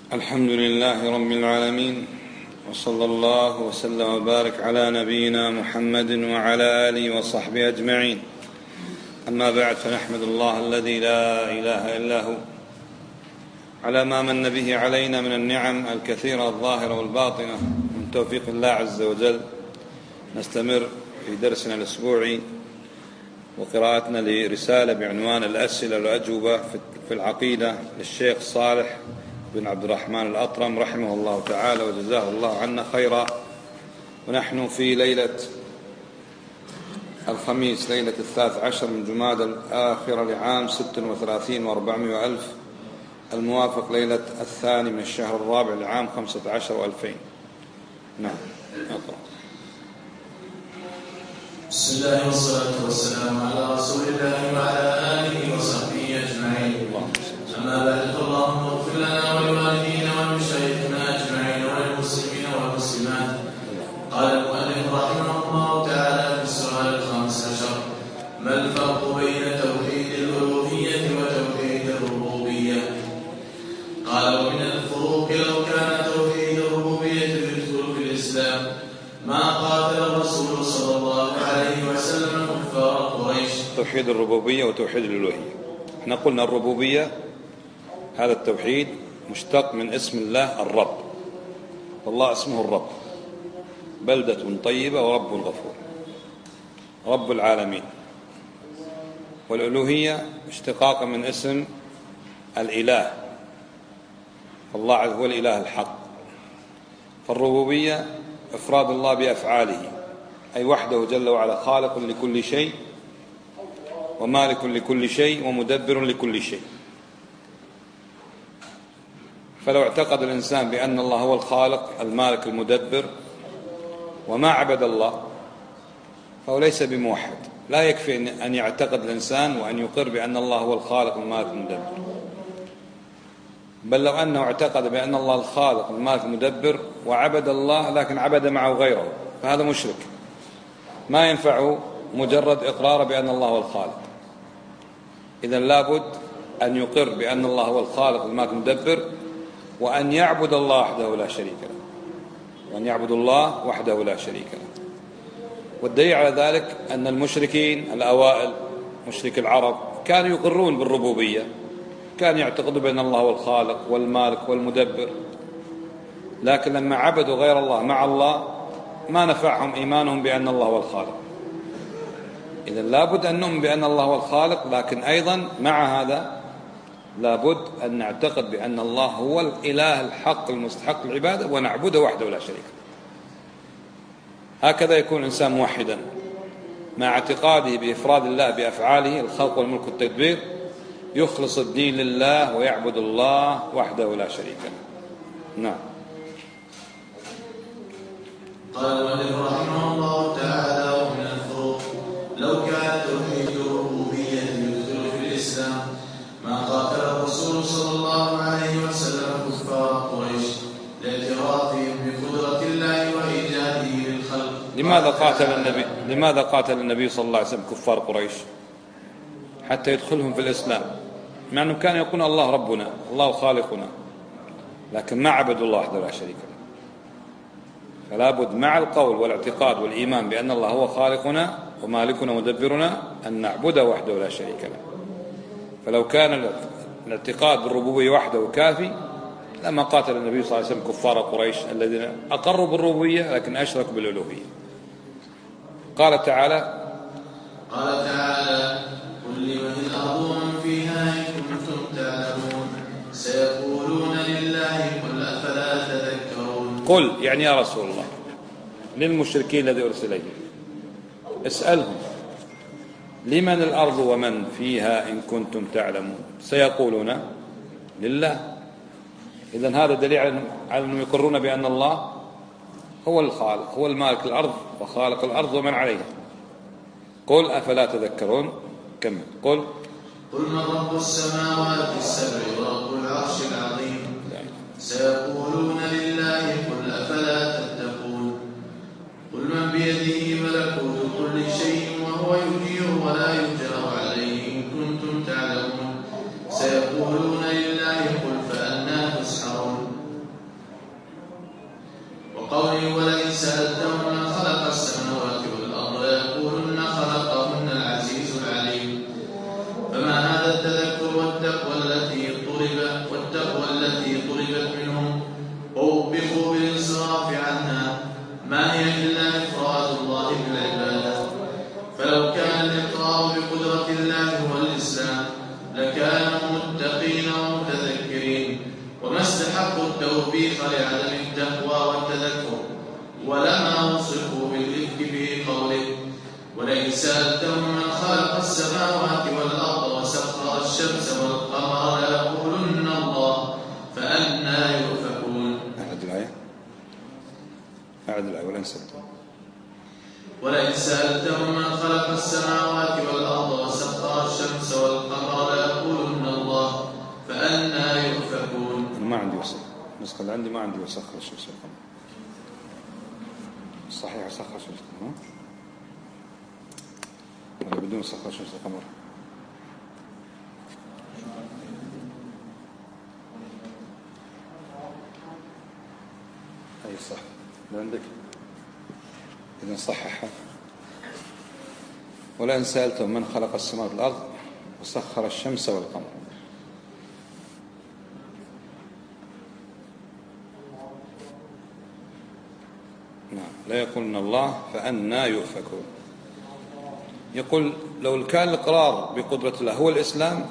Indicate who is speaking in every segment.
Speaker 1: الحمد لله رب العالمين، وصلى الله وسلم وبارك على نبينا محمد وعلى آله وصحبه أجمعين. أما بعد، فنحمد الله الذي لا إله إلا هو على ما من به علينا من النعم الكثيرة الظاهرة والباطنة من توفيق الله عز وجل. نستمر في درسنا الأسبوعي وقراءتنا لرسالة بعنوان الأسئلة والأجوبة في العقيدة للشيخ صالح بن عبد الرحمن الأطرم رحمه الله تعالى وجزاه الله عنا خيرا. ونحن في ليلة الخميس، ليلة 13 من جمادى الآخرة لعام 36 و400 ألف، الموافق ليلة 2 من الشهر الرابع لعام 15 و2000. نعم، أقرأ.
Speaker 2: بسم الله والصلاة والسلام على رسول الله وعلى آله وصحبه أجمعين. أما بعد، اللهم اغفر لنا ولوالدينا ولمشايخنا أجمعين وللمسلمين والمسلمات. قال المؤلف رحمه الله تعالى في السؤال 15: ما الفرق بين توحيد الألوهية وتوحيد الربوبية؟ قال: ومن الفروق لو كان توحيد الربوبية يدخل في الإسلام ما قاتل الرسول صلى الله عليه وسلم كفار قريش.
Speaker 1: توحيد الربوبية وتوحيد الألوهية، احنا قلنا الربوبية هذا التوحيد مشتق من اسم الله الرب، والله اسمه الرب، بلدة طيبة ورب غفور، رب العالمين. والألوهية اشتقاق من اسم الإله، فالله هو الإله الحق. فالربوبية إفراد الله بأفعاله، أي وحده جل وعلا خالق لكل شيء ومالك لكل شيء ومدبر لكل شيء. فلو اعتقد الإنسان بأن الله هو الخالق المالك المدبر وما عبد الله فهو ليس بموحد. لا يكفي أن يعتقد الإنسان وأن يقر بأن الله هو الخالق المالك المدبر، بل لو أنه اعتقد بأن الله الخالق المالك المدبر وعبد الله لكن عبد معه غيره فهذا مشرك. ما ينفعه مجرد إقرار بأن الله هو الخالق. إذن لابد أن يقر بأن الله هو الخالق المالك المدبر، وأن يعبد الله وحده لا شريك له، وأن يعبد الله وحده لا شريك له. والدليل على ذلك أن المشركين الأوائل، مشرك العرب، كانوا يقرون بالربوبية، كانوا يعتقدون بأن الله هو الخالق والمالك والمدبر، لكن لما عبدوا غير الله مع الله ما نفعهم إيمانهم بأن الله هو الخالق. إذن لابد أن نؤمن بأن الله هو الخالق، لكن أيضا مع هذا لابد أن نعتقد بأن الله هو الإله الحق المستحق للعبادة ونعبده وحده لا شريك له. هكذا يكون الإنسان موحدا مع اعتقاده بإفراد الله بأفعاله الخلق والملك والتدبير، يخلص الدين لله ويعبد الله وحده لا شريك له. نعم.
Speaker 2: قال المؤلف رحمه الله تعالى: ومن الفروق لو كان توحيد الربوبية يدخل في الإسلام ما قاتل الرسول صلى الله عليه وسلم كفار قريش لاعترافهم بقدرة الله وإيجاده للخلق.
Speaker 1: لماذا قاتل النبي صلى الله عليه وسلم كفار قريش؟ حتى يدخلهم في الإسلام، مع أنه كان يقول الله ربنا الله خالقنا، لكن ما عبدوا الله وحده لا شريك له. فلا بد مع القول والاعتقاد والإيمان بأن الله هو خالقنا ومالكنا ومدبرنا أن نعبده وحده لا شريك له. فلو كان الاعتقاد بالربوبية وحده كافي لما قاتل النبي صلى الله عليه وسلم كفار قريش الذين أقروا بالربوبية لكن أشركوا بالألوهية. قال تعالى:
Speaker 2: قل لمن الأرض ومن فيها إن كنتم تعلمون سيقولون لله قل أفلا تذكرون.
Speaker 1: قل يعني يا رسول الله للمشركين الذي أرسل إليهم، اسألهم لمن الأرض ومن فيها إن كنتم تعلمون، سيقولون لله. إذن هذا دليل على أنهم يقرون بأن الله هو الخالق، هو المالك الأرض وخالق الأرض ومن عليها. قل أفلا تذكرون. كمل. قل
Speaker 2: من رب السماوات السبع ورب العرش العظيم سيقولون لله قل أفلا تتقون. قل من بيده ملكوت كل شيء وهو يجير ولا يجار عليه إن كنتم تعلمون سيقولون لله قل فأنى تسحرون. قوله ولئن سألتهم من خلق السماوات والأرض ليقولن خلقهن العزيز العليم. فما هذا التذكر والتقوى التي طلبت منهم ووبخوا بالانصراف عنها ما هي إلا إفراد الله بالعبادة. فلو كان الإقرار بقدرة الله هو الإسلام لكانوا متقين ومتذكرين وما استحقوا التوبيخ لعدم التقوى والتذكر ولما وصفوا بالإفك في قوله ولئن سألتهم من خلق السماوات والأرض وسخر الشمس والقمر ليقولن الله فأنى يؤفكون.
Speaker 1: أعد الآية
Speaker 2: ولئن سألتهم من خلق السماوات والأرض وسخر الشمس والقمر ليقولن الله فأنى يؤفكون.
Speaker 1: ما عندي وسخ النسخة اللي عندي ما عندي وسخر الشمس والقمر. صحيح سخر الشمس والقمر ولا بدون سخر الشمس والقمر؟ أي صح اللي عندك إذن صححها. ولئن سألتم من خلق السماوات والأرض وسخر الشمس والقمر. نعم لا يقولن الله فأنى يؤفكون. يقول لو كان الإقرار بقدرة الله هو الإسلام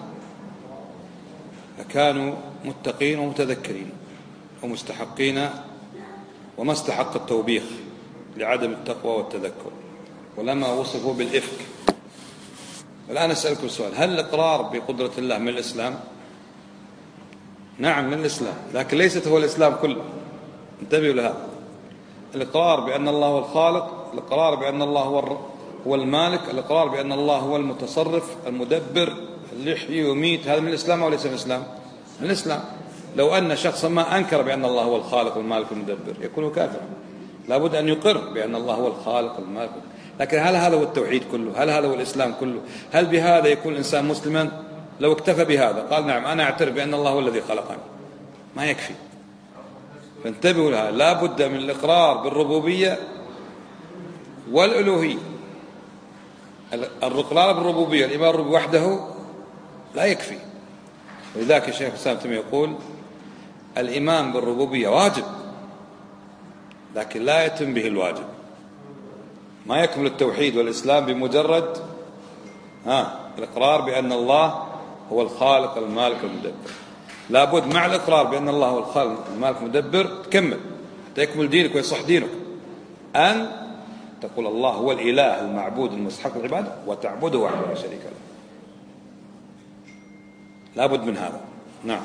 Speaker 1: لكانوا متقين ومتذكرين ومستحقين وما استحق التوبيخ لعدم التقوى والتذكر ولما وصفوا بالإفك. الآن أسألكم سؤال، هل الإقرار بقدرة الله من الإسلام؟ نعم من الإسلام، لكن ليست هو الإسلام كله. انتبهوا لهذا. الإقرار بأن الله هو الخالق، الإقرار بأن الله هو المالك، الإقرار بأن الله هو المتصرف المدبر اللي يحيي ويميت، هذا من الإسلام أو ليس من الإسلام؟ من الإسلام. لو أن شخصا ما أنكر بأن الله هو الخالق والمالك والمدبر يكون كافرا. لابد أن يقر بأن الله هو الخالق والمالك. لكن هل هذا هو التوحيد كله؟ هل هذا هو الإسلام كله؟ هل بهذا يكون الإنسان مسلما؟ لو اكتفى بهذا قال نعم أنا أعترف بأن الله هو الذي خلقني، ما يكفي. فانتبهوا لها، لا بد من الإقرار بالربوبية والألوهية. الإقرار بالربوبية الإيمان بالربوبية وحده لا يكفي. ولذلك الشيخ الإسلام تيمية يقول الإيمان بالربوبية واجب لكن لا يتم به الواجب. ما يكمل التوحيد والإسلام بمجرد الإقرار بأن الله هو الخالق المالك المدبر. لابد مع الإقرار بأن الله هو الخالق المالك المدبر تكمل حتى يكمل دينك ويصح دينك أن تقول الله هو الإله المعبود المستحق العبادة وتعبده وحده لا شريك له. لابد من هذا. نعم.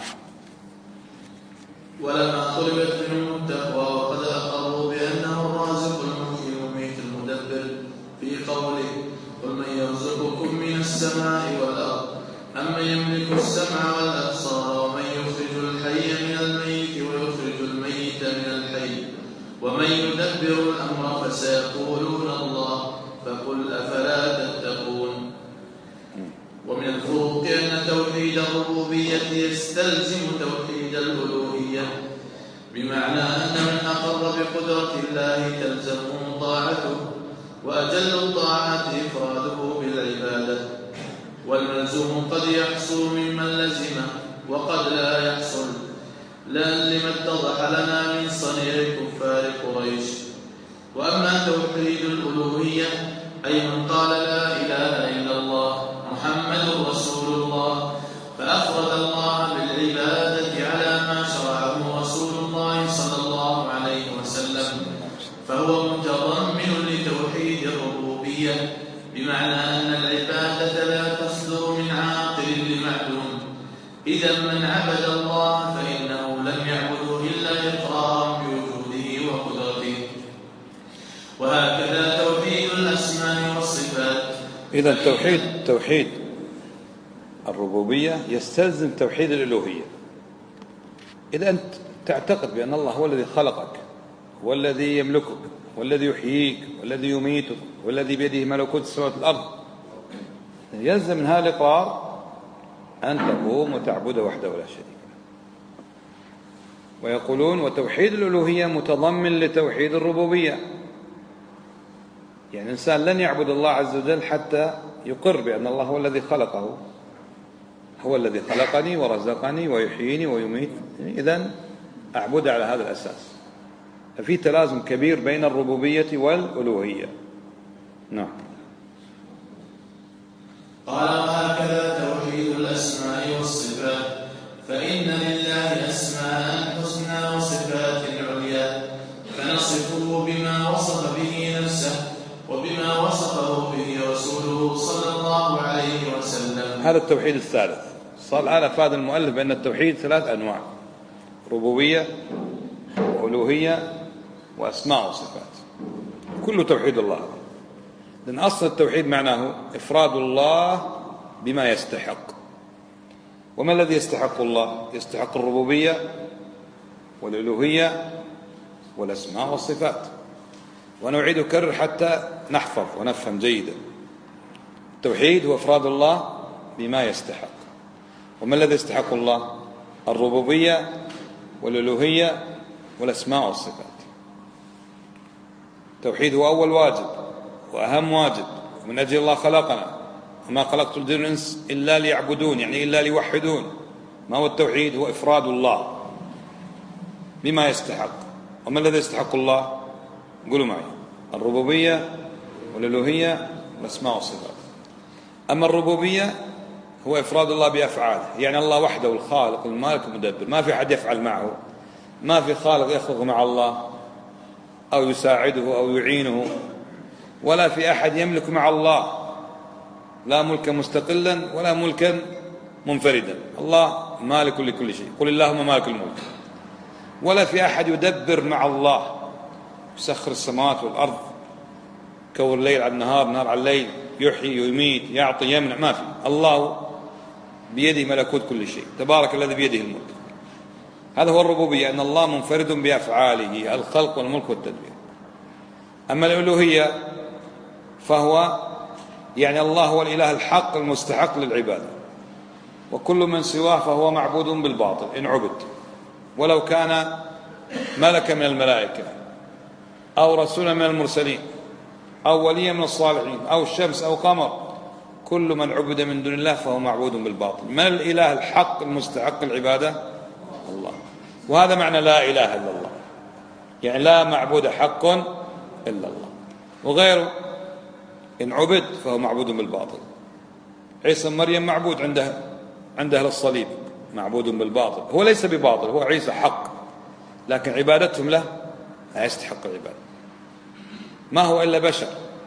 Speaker 2: ولما طلبت منهم التقوى وقد أقروا بأنه الرازق المحيي المميت المدبر في قوله قل من يرزقكم من السماء والأرض أمن يملك السمع والأبصار ومن يخرج الحي من الميت ويخرج الميت من الحي ومن يدبر الأمر فسيقولون الله فقل أفلا تتقون. ومن الفروق أن توحيد الربوبية يستلزم توحيد الألوهية بمعنى أن من أقر بقدرة الله تلزمه طاعته وأجل الطاعات إفراده بالعبادة. والملزوم قد يحصل ممن لزمه وقد لا يحصل لما اتضح لنا من صنيع كفار قريش. وأما توحيد الألوهية أي من قال لا إله إلا الله محمد رسول الله فأفرد الله بالعبادة على ما شرعه رسول الله صلى الله عليه وسلم فهو متضمن لتوحيد الربوبية بمعنى أن العبادة لا تصدر من عاقل لمعلوم. إذا من عبد الله فإنه لم يعبده إلا إقرارا بوجوده وقدرته. وهكذا توحيد الأسماء والصفات.
Speaker 1: إذا توحيد الربوبية يستلزم توحيد الألوهية. إذا أنت تعتقد بأن الله هو الذي خلقك والذي يملكك والذي يحييك والذي يميتك والذي بيده ملكوت السماوات والأرض يلزم من هذا الإقرار أن تقوم وتعبده وحده ولا شريك له. ويقولون وتوحيد الألوهية متضمن لتوحيد الربوبية، يعني الإنسان لن يعبد الله عز وجل حتى يقر بأن الله هو الذي خلقه، هو الذي خلقني ورزقني ويحييني ويميت، إذن أعبد على هذا الأساس. ففي تلازم كبير بين الربوبية والألوهية. نعم.
Speaker 2: قال وهكذا توحيد الأسماء والصفات، فإن لله أسماء حسنى وصفات عليا، فنصفه بما وصف به نفسه وبما وصفه به رسوله صلى الله عليه وسلم.
Speaker 1: هذا التوحيد الثالث. صار الآن أفاد المؤلف بأن التوحيد 3 أنواع: ربوبية وألوهية وأسماء وصفات، كله توحيد الله. لأن أصل التوحيد معناه إفراد الله بما يستحق. وما الذي يستحق الله؟ يستحق الربوبية والألوهية والأسماء والصفات. وأنا أعيد أكرر حتى نحفظ ونفهم جيدا. التوحيد هو إفراد الله بما يستحق. وما الذي يستحق الله؟ الربوبية والألوهية والأسماء والصفات. التوحيد هو أول واجب وأهم واجب، ومن أجل الله خلقنا، وما خلقت الجن والإنس إلا ليعبدون، يعني إلا ليوحدون. ما هو التوحيد؟ هو إفراد الله بما يستحق. وما الذي يستحق الله؟ قولوا معي: الربوبية والألوهية والأسماء والصفات. أما الربوبية هو إفراد الله بأفعاله، يعني الله وحده الخالق المالك المدبر، ما في أحد يفعل معه، ما في خالق يخلق مع الله أو يساعده أو يعينه، ولا في أحد يملك مع الله، لا ملكا مستقلا ولا ملكا منفردا. الله مالك لكل شيء، قل اللهم مالك الملك. ولا في أحد يدبر مع الله، يسخر السماوات والأرض، كور الليل على النهار، نهار على الليل، يحيي ويميت، يعطي يمنع، ما في. الله بيده ملكوت كل شيء، تبارك الذي بيده الملك. هذا هو الربوبية، أن الله منفرد بأفعاله، الخلق والملك والتدبير. أما الألوهية فهو يعني الله هو الإله الحق المستحق للعبادة، وكل من سواه فهو معبود بالباطل إن عبد، ولو كان ملكا من الملائكة أو رسولا من المرسلين أو وليا من الصالحين أو الشمس أو قمر، كل من عبد من دون الله فهو معبود بالباطل. من الإله الحق المستحق العبادة؟ الله. وهذا معنى لا إله إلا الله، يعني لا معبود حق إلا الله، وغيره إن عبد فهو معبود بالباطل. عيسى مريم معبود عند أهل الصليب، معبود بالباطل. هو ليس بباطل، هو عيسى حق، لكن عبادتهم له لا يستحق العبادة. ما هو إلا بشر،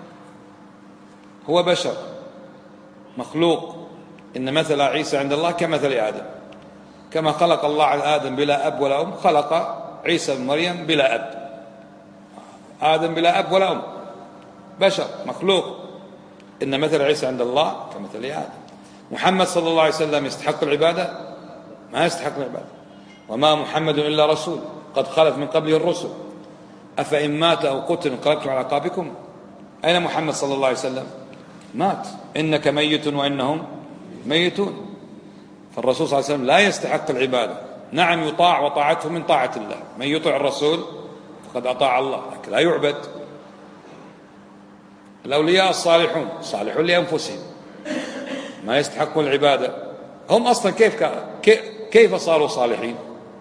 Speaker 1: هو بشر مخلوق. إن مثل عيسى عند الله كمثل آدم، كما خلق الله آدم بلا أب ولا أم، خلق عيسى بن مريم بلا أب. آدم بلا أب ولا أم، بشر مخلوق. إن مثل عيسى عند الله كمثل آدم. محمد صلى الله عليه وسلم يستحق العبادة؟ ما يستحق العبادة. وما محمد إلا رسول قد خلت من قبله الرسل أفإن مات أو قتل انقلبتم على أعقابكم. أين محمد صلى الله عليه وسلم؟ مات. إنك ميت وإنهم ميتون. فالرسول صلى الله عليه وسلم لا يستحق العبادة. نعم يطاع، وطاعته من طاعة الله، من يطع الرسول فقد أطاع الله، لكن لا يعبد. الأولياء الصالحون صالحون لأنفسهم، ما يستحقون العبادة. هم أصلا كيف صاروا صالحين؟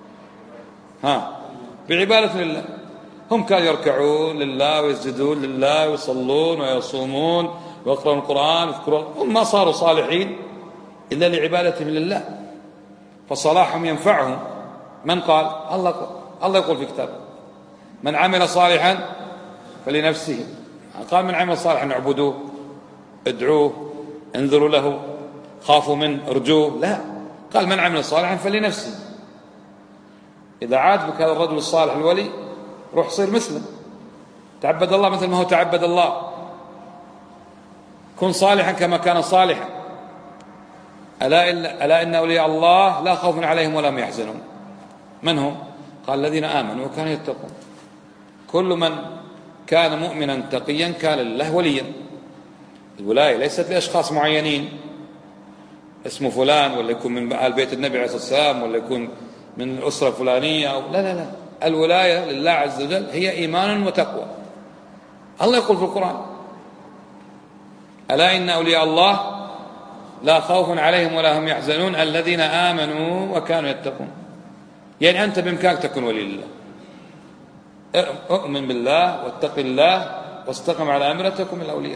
Speaker 1: بعبادة لله. هم كانوا يركعون لله ويسجدون لله ويصلون ويصومون ويقرؤون القرآن ويذكرون. هم ما صاروا صالحين إلا لعبادتهم لله، فصلاحهم ينفعهم. من قال؟ الله يقول في كتابه: من عمل صالحا فلنفسه. قال من عمل صالحا اعبدوه، ادعوه، انذروا له، خافوا منه، ارجوه. لا، قال من عمل صالحا فلنفسه. إذا عاجبك هذا الرجل الصالح الولي، روح صير مثله، تعبد الله مثل ما هو تعبد الله، كن صالحا كما كان صالحا. ألا إن أولياء الله لا خوف عليهم ولا هم يحزنون. من هم؟ قال الذين آمنوا وكانوا يتقون. كل من كان مؤمنا تقيا كان لله وليا. الولاية ليست لأشخاص معينين، اسمه فلان، ولا يكون من آل بيت النبي عليه الصلاة والسلام، ولا يكون من الأسرة الفلانية أو لا، الولاية لله عز وجل هي إيمان وتقوى. الله يقول في القرآن: ألا إن أولياء الله لا خوف عليهم ولا هم يحزنون الذين آمنوا وكانوا يتقون. يعني أنت بإمكانك تكون ولي لله. اؤمن بالله واتق الله واستقم على أمره تكن من الأولياء.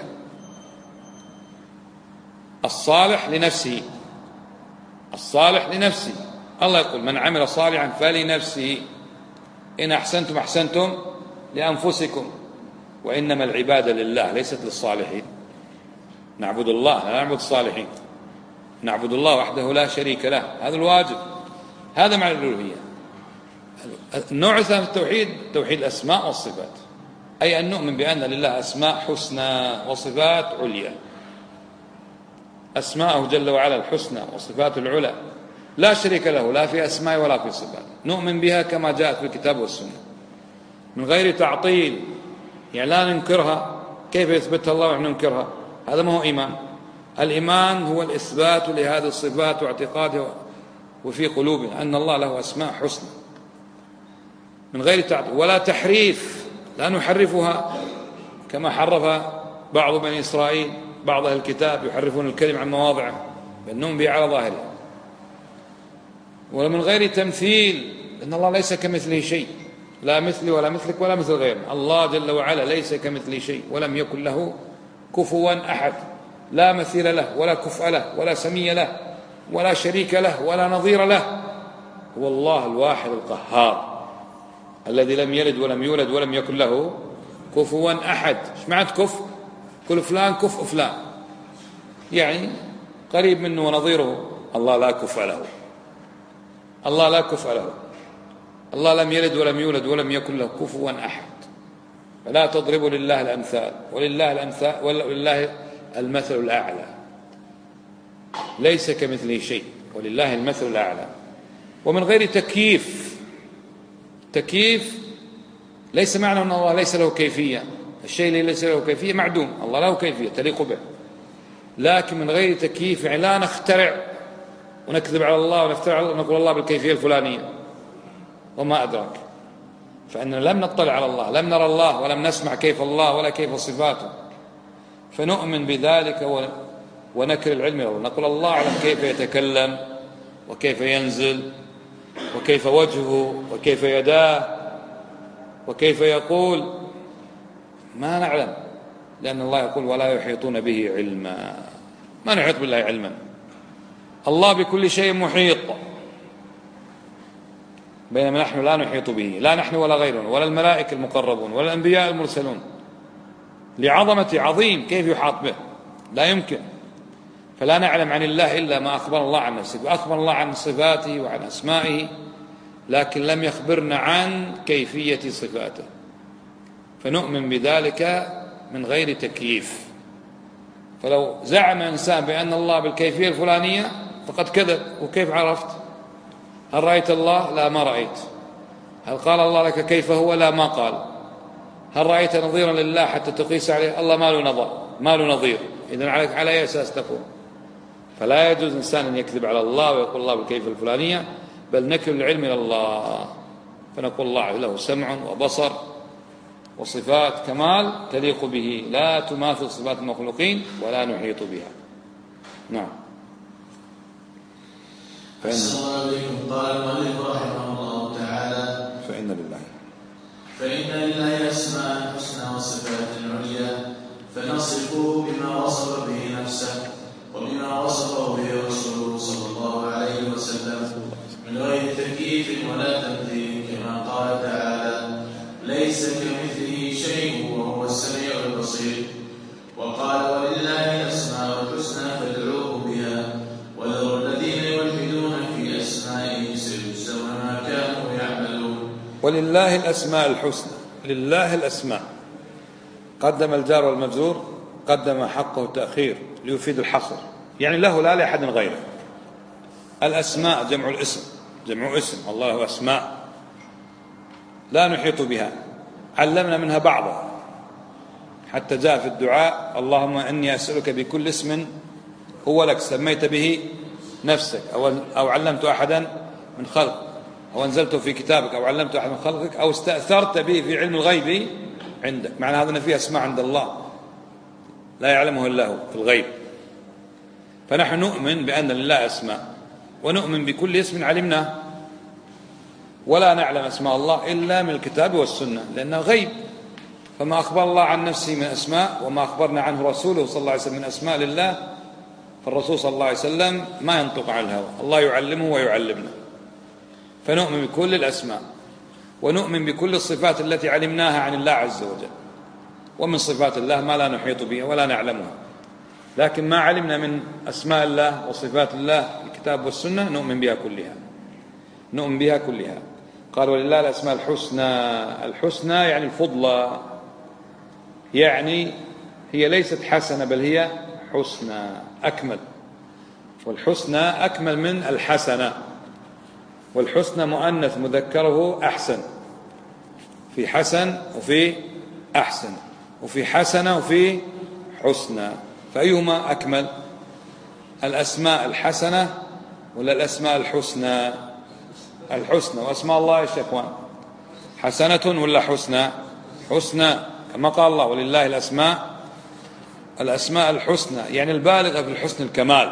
Speaker 1: الصالح لنفسه، الصالح لنفسه. الله يقول: من عمل صالحا فلنفسه، إن أحسنتم أحسنتم لأنفسكم، وإنما العبادة لله ليست للصالحين. نعبد الله لا نعبد الصالحين، نعبد الله وحده لا شريك له، هذا الواجب، هذا معنى الألوهية. النوع الثاني في التوحيد توحيد الأسماء والصفات، أي أن نؤمن بأن لله أسماء حسنى وصفات عليا. أسماءه جل وعلا الحسنى وصفات العلى لا شريك له لا في أسماء ولا في صفات، نؤمن بها كما جاءت في الكتاب والسنة من غير تعطيل، يعني لا ننكرها. كيف يثبتها الله ونحن ننكرها؟ هذا ما هو إيمان. الإيمان هو الإثبات لهذه الصفات واعتقادها وفي قلوبنا أن الله له أسماء حسنى من غير تعطيل ولا تحريف، لا نحرفها كما حرف بعض بني إسرائيل، بعض أهل الكتاب يحرفون الكلم عن مواضعه بل نؤمن به على ظاهره. ومن غير تمثيل، إن الله ليس كمثله شيء، لا مثلي ولا مثلك ولا مثل غيرنا. الله جل وعلا ليس كمثله شيء ولم يكن له كفوا أحد، لا مثيل له ولا كفء له ولا سمي له ولا شريك له ولا نظير له. هو الله الواحد القهار الذي لم يلد ولم يولد ولم يكن له كفوا أحد. ايش معنى كفء؟ كل فلان كفء فلان، يعني قريب منه ونظيره. الله لا كفء له، الله لا كفء له، الله لم يلد ولم يولد ولم يكن له كفوا أحد. فلا تضربوا لله الأمثال، ولله المثل الأعلى، ليس كمثله شيء ولله المثل الأعلى. ومن غير تكييف، تكييف ليس معنى أن الله ليس له كيفية، الشيء اللي ليس له كيفية معدوم، الله له كيفية تليق به، لكن من غير تكييف، يعني لا نخترع ونكذب على الله ونفترع ونقول الله بالكيفية الفلانية وما أدراك، فإننا لم نطلع على الله، لم نرى الله ولم نسمع كيف الله ولا كيف صفاته، فنؤمن بذلك ونكر العلم له، نقول الله أعلم كيف يتكلم وكيف ينزل وكيف وجهه وكيف يداه وكيف يقول، ما نعلم، لأن الله يقول: ولا يحيطون به علما، ما نحيط بالله علما. الله بكل شيء محيط، بينما نحن لا نحيط به، لا نحن ولا غيرنا ولا الملائكة المقربون ولا الأنبياء المرسلون، لعظمة عظيم كيف يحاط به؟ لا يمكن. فلا نعلم عن الله إلا ما أخبر الله عن نفسه، وأخبر الله عن صفاته وعن أسمائه، لكن لم يخبرنا عن كيفية صفاته، فنؤمن بذلك من غير تكييف. فلو زعم إنسان بأن الله بالكيفية الفلانية فقد كذب. وكيف عرفت؟ هل رأيت الله؟ لا، ما رأيت. هل قال الله لك كيف هو؟ لا، ما قال. هل رأيت نظيرا لله حتى تقيس عليه؟ الله ما له نظر، ما له نظير. إذن على أي أساس تقول؟ فلا يجوز إنسان أن يكذب على الله ويقول الله بالكيفية الفلانية، بل نكل العلم إلى الله، فنقول الله له سمع وبصر وصفات كمال تليق به، لا تماثل صفات المخلوقين ولا نحيط بها. نعم.
Speaker 2: قال المؤلف رحمه الله تعالى: فإن لله أسماء الحسنى وصفات عليا، فنصفه بما وصف به نفسه وبما وصفه به رسوله صلى الله عليه وسلم من غير تكييف ولا تمثيل، كما قال تعالى: ليس كمثله شيء وهو السميع البصير. وقال: ولله الأسماء الحسنى فادعوه بها وذروا الذين يلحدون في أسمائه سيجزون ما كانوا يعملون.
Speaker 1: ولله الأسماء الحسنى، لله الأسماء، قدم الجار والمجرور، قدم حقه التأخير ليفيد الحصر، يعني له لا لأحد غيره. الأسماء جمع الاسم، جمع اسم، الله له أسماء لا نحيط بها، علمنا منها بعضا، حتى جاء في الدعاء: اللهم إني أسألك بكل اسم هو لك سميت به نفسك أو علمت أحدا من خلق أو أنزلته في كتابك أو علمته أحد من خلقك أو استأثرت به في علم الغيب عندك. معنى هذا أن فيه أسماء عند الله لا يعلمه إلا هو في الغيب. فنحن نؤمن بأن لله أسماء، ونؤمن بكل اسم علمناه، ولا نعلم أسماء الله إلا من الكتاب والسنة لأنه غيب. فما أخبر الله عن نفسه من أسماء وما أخبرنا عنه رسوله صلى الله عليه وسلم من أسماء لله، فالرسول صلى الله عليه وسلم ما ينطق عن الهوى، الله يعلمه ويعلمنا. فنؤمن بكل الأسماء، ونؤمن بكل الصفات التي علمناها عن الله عز وجل. ومن صفات الله ما لا نحيط بها ولا نعلمها، لكن ما علمنا من أسماء الله وصفات الله في الكتاب والسنة نؤمن بها كلها، نؤمن بها كلها. قال ولله الأسماء الحسنى. الحسنى يعني الفضلى، يعني هي ليست حسنة بل هي حسنى، أكمل. والحسنى أكمل من الحسنة، والحسنى مؤنث مذكره أحسن، في حسن وفي أحسن وفي حسنة وفي حسنى، فأيهما أكمل؟ الأسماء الحسنة ولا الأسماء الحسنى؟ الحسنى. وأسماء الله يا إخوان حسنة ولا حسنى؟ حسنى، كما قال الله ولله الأسماء الحسنى، يعني البالغة في الحسن الكمال.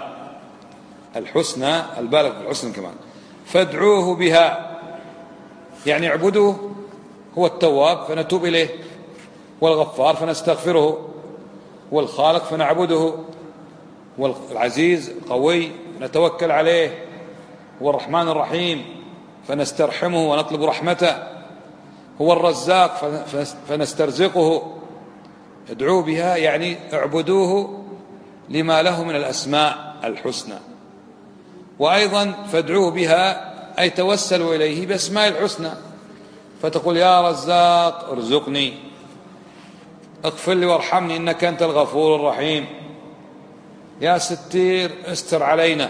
Speaker 1: الحسنى البالغ في الحسن الكمال. فادعوه بها، يعني اعبدوه، هو التواب فنتوب إليه، والغفار فنستغفره، هو الخالق فنعبده، هو العزيز القوي نتوكل عليه، هو الرحمن الرحيم فنسترحمه ونطلب رحمته، هو الرزاق فنسترزقه. ادعوه بها يعني اعبدوه لما له من الأسماء الحسنى. وأيضا فادعوه بها أي توسلوا إليه بأسماء الحسنى، فتقول يا رزاق ارزقني، اغفر لي وارحمني إنك أنت الغفور الرحيم، يا ستير استر علينا،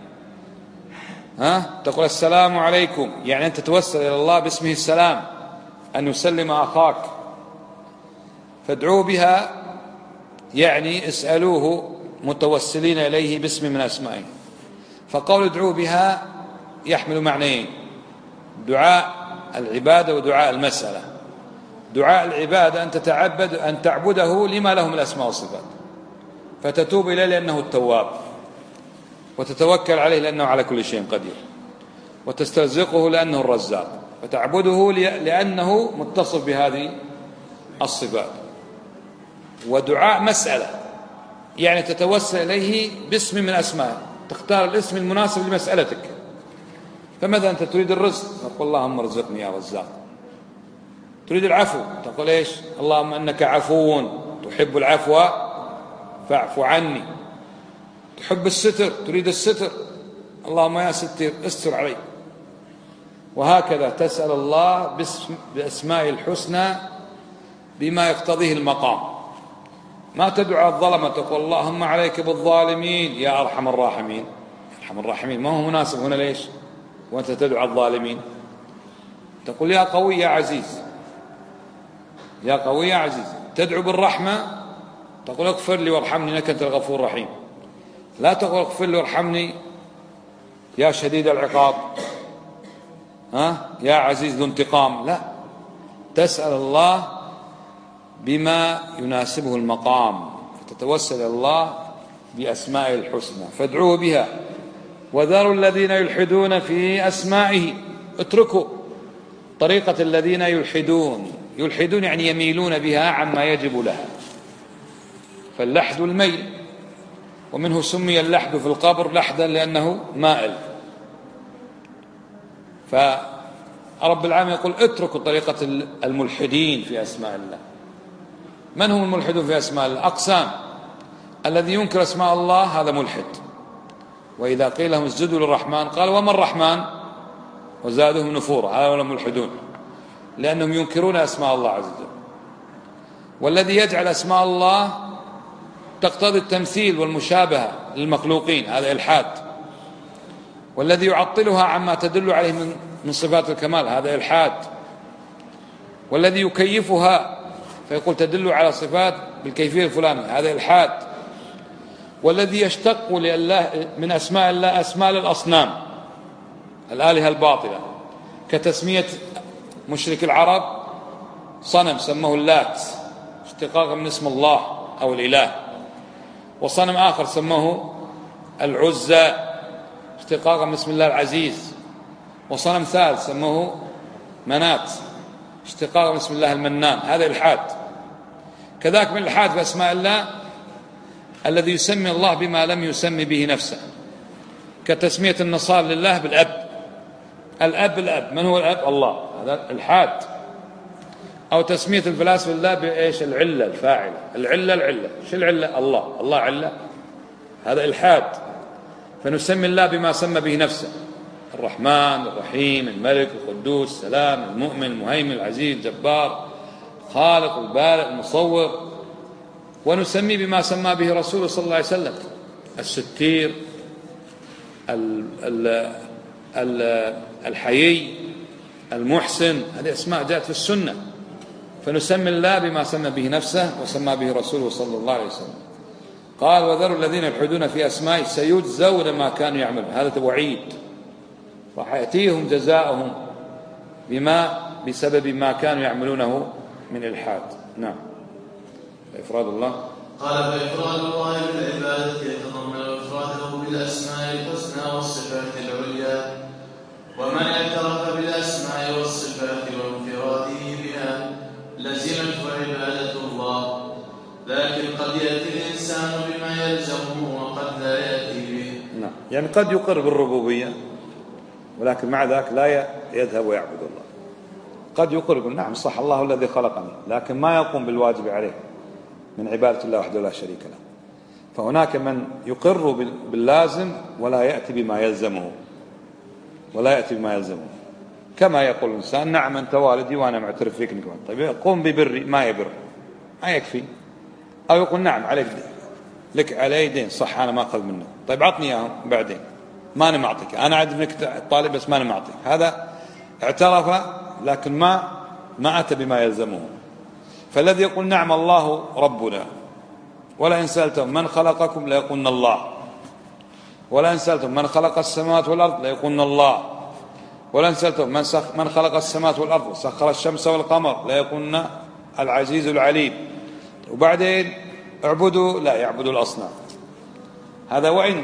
Speaker 1: تقول السلام عليكم، يعني أنت توسل إلى الله باسمه السلام أن يسلم أخاك. فادعوه بها يعني اسألوه متوسلين إليه باسم من أسمائه. فقول ادعوه بها يحمل معنيين: دعاء العبادة ودعاء المسألة. دعاء العبادة أن تعبده لما له من الأسماء والصفات، فتتوب إليه لأنه التواب، وتتوكل عليه لأنه على كل شيء قدير، وتسترزقه لأنه الرزاق، وتعبده لأنه متصف بهذه الصفات. ودعاء مسألة يعني تتوسل إليه باسم من أسمائه، تختار الاسم المناسب لمسألتك. فماذا أنت تريد الرزق، تقول اللهم ارزقني يا رزاق. تريد العفو، تقول إيش؟ اللهم أنك عفو تحب العفو فاعف عني. تحب الستر، تريد الستر، اللهم يا ستر استر علي. وهكذا تسأل الله بأسماء الحسنى بما يقتضيه المقام. ما تدعو الظلمة تقول اللهم عليك بالظالمين يا أرحم الراحمين. أرحم الراحمين ما هو مناسب هنا، ليش؟ وأنت تدعو الظالمين. تقول يا قوي يا عزيز، يا قوي يا عزيز. تدعو بالرحمة تقول اغفر لي وارحمني إنك أنت الغفور الرحيم. لا تقول اغفر لي وارحمني يا شديد العقاب، يا عزيز ذو انتقام. لا، تسأل الله بما يناسبه المقام، فتتوسل إلى الله بأسمائه الحسنى. فادعوه بها وذروا الذين يلحدون في أسمائه. اتركوا طريقة الذين يلحدون يعني يميلون بها عما يجب لها. فاللحد الميل، ومنه سمي اللحد في القبر لحدا لأنه مائل. فرب العالمين يقول اتركوا طريقة الملحدين في أسماء الله. من هم الملحدون في أسماء الله؟ أقسام. الذي ينكر أسماء الله هذا ملحد، وإذا قيل لهم اسجدوا للرحمن قال وما الرحمن وزادهم نفورا، هذا هم الملحدون لأنهم ينكرون أسماء الله عز وجل. والذي يجعل أسماء الله تقتضي التمثيل والمشابهة للمخلوقين هذا إلحاد. والذي يعطلها عما تدل عليه من صفات الكمال هذا إلحاد. والذي يكيفها فيقول تدل على صفات بالكيفية الفلانية هذا إلحاد. والذي يشتق من أسماء الله أسماء الأصنام الآلهة الباطلة كتسمية مشرك العرب صنم سموه اللات اشتقاقا من اسم الله أو الإله، وصنم آخر سموه العزى اشتقاقا من اسم الله العزيز، وصنم ثالث سموه منات اشتقاقا من اسم الله المنان. هذا إلحاد. كذلك من الإلحاد بأسماء الله الذي يسمي الله بما لم يسمي به نفسه، كتسمية النصارى لله بالأب، الأب. من هو الأب؟ الله، هذا الحاد. أو تسمية الفلاسفة لله بإيش؟ العلة الفاعلة، العلة. شو العلة؟ الله علة، هذا إلحاد. فنسمي الله بما سمى به نفسه: الرحمن، الرحيم، الملك، القدوس، السلام، المؤمن، المهيمن، العزيز، الجبار، الخالق، البارئ، المصور. ونسمي بما سمى به رسوله صلى الله عليه وسلم: الستير، الحيي، المحسن. هذه أسماء جاءت في السنة. فنسمي الله بما سمى به نفسه وسمى به رسوله صلى الله عليه وسلم. قال: وذروا الذين يلحدون في أسمائه سيجزون ما كانوا يعملون. هذا وعيد، راح يأتيهم جزاؤهم بسبب ما كانوا يعملونه من الإلحاد. نعم. إفراد الله.
Speaker 2: قال: فإفراد الله بالعبادة يتضمن إفراده بالأسماء الحسنى والصفات العليا، ومن اعترف بالأسماء والصفات وانفراده بها لزمته عبادة الله. لكن قد يأتي الإنسان بما يلزمه وقد لا يأتي به.
Speaker 1: نعم، يعني قد يقر بالربوبية ولكن مع ذلك لا يذهب ويعبد الله. قد يقر يقول: نعم صح، الله الذي خلقني، لكن ما يقوم بالواجب عليه من عبادة الله وحده لا شريك له. فهناك من يقر باللازم ولا يأتي بما يلزمه، كما يقول الإنسان: نعم أنت والدي وأنا معترف فيك. طيب قوم ببري، ما يبر، ما يكفي. أو يقول: نعم عليك لك علي دين، صح أنا ما أخذ منه، طيب عطني إياهم بعدين، ما أنا معطيك، أنا عاد منك طالب بس ما أنا معطيك. هذا اعترف لكن ما أتى بما يلزمه. فالذي يقول: نعم الله ربنا، ولئن سألتم من خلقكم ليقولن الله، ولئن سألتم من خلق السماوات والأرض ليقولن الله، ولئن سألتم من خلق السماوات والأرض وسخر الشمس والقمر ليقولن العزيز العليم. وبعدين اعبدوا، لا يعبدوا الأصنام. هذا وإن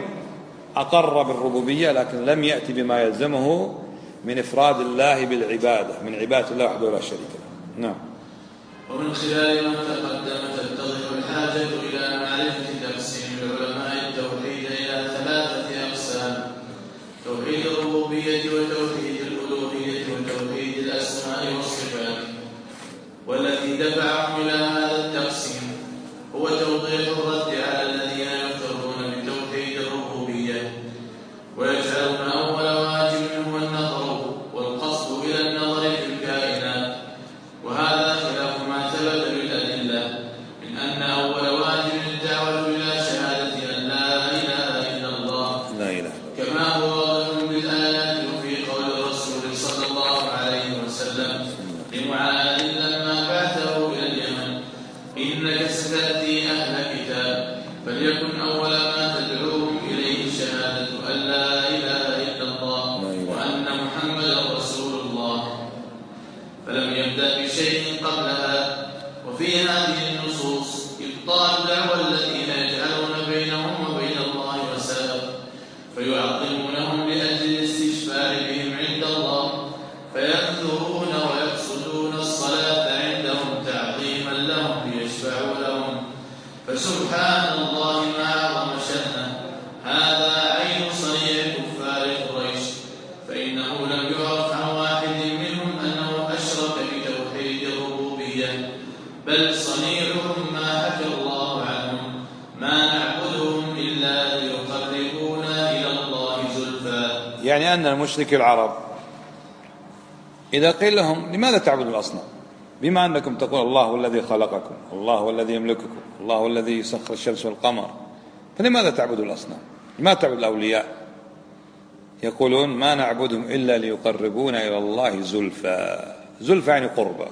Speaker 1: أقر بالربوبية لكن لم يأتي بما يلزمه من إفراد الله بالعبادة، من عبادة الله وحده لا شريك له. نعم.
Speaker 2: ومن خلال ما تقدم تتضح الحاجة إلى معرفة تقسيم العلماء التوحيد إلى 3 أقسام: توحيد الربوبية وتوحيد الألوهية وتوحيد الأسماء والصفات. والذي دفعهم إلى هذا التقسيم هو توضيح الرد على الذين يقرون بتوحيد الربوبية ويجعلون أول واجب هو النظر والقصد إلى النظر في الكائنات، وهذا خلاف ما ثبت بالأدلة من أن أول واجب الدعوة إلى شهادة أن لا إله إلا الله، كما هو واضح بالآيات وفي قول الرسول صلى الله عليه وسلم لمعاذ لما بعثه إلى اليمن: إنك ستأتي أهل كتاب فليكن أول ما تدعوهم إليه شهادة أن لا إله إلا الله وأن محمدا رسول الله، فلم يبدأ بشيء قبلها. وفي هذه النصوص إبطال دعوى الذين يجعلون بينهم وبين الله وسائط فيعظمونهم لأجل الاستشفاع بهم عند الله، فينذرون ويقصدون الصلاة عندهم تعظيما لهم ليشفعوا لهم. فسبحان الله ما أعظم شأنه. هذا عين صنيع كفار قريش، فإنه لم يعرف عن واحد منهم أنه أشرك بتوحيد الربوبية، بل صنيعهم ما حكى الله عنهم: ما نعبدهم إلا ليقربونا إلى الله زلفى.
Speaker 1: يعني أن المشرك العرب إذا قيل لهم: لماذا تعبدون الأصنام؟ بما أنكم تقول الله هو الذي خلقكم، الله هو الذي يملككم، الله هو الذي يسخر الشمس والقمر، فلماذا تعبدون الأصنام؟ لماذا تعبدون الأولياء؟ يقولون: ما نعبدهم إلا ليقربونا إلى الله زلفى. زلفى يعني قربة.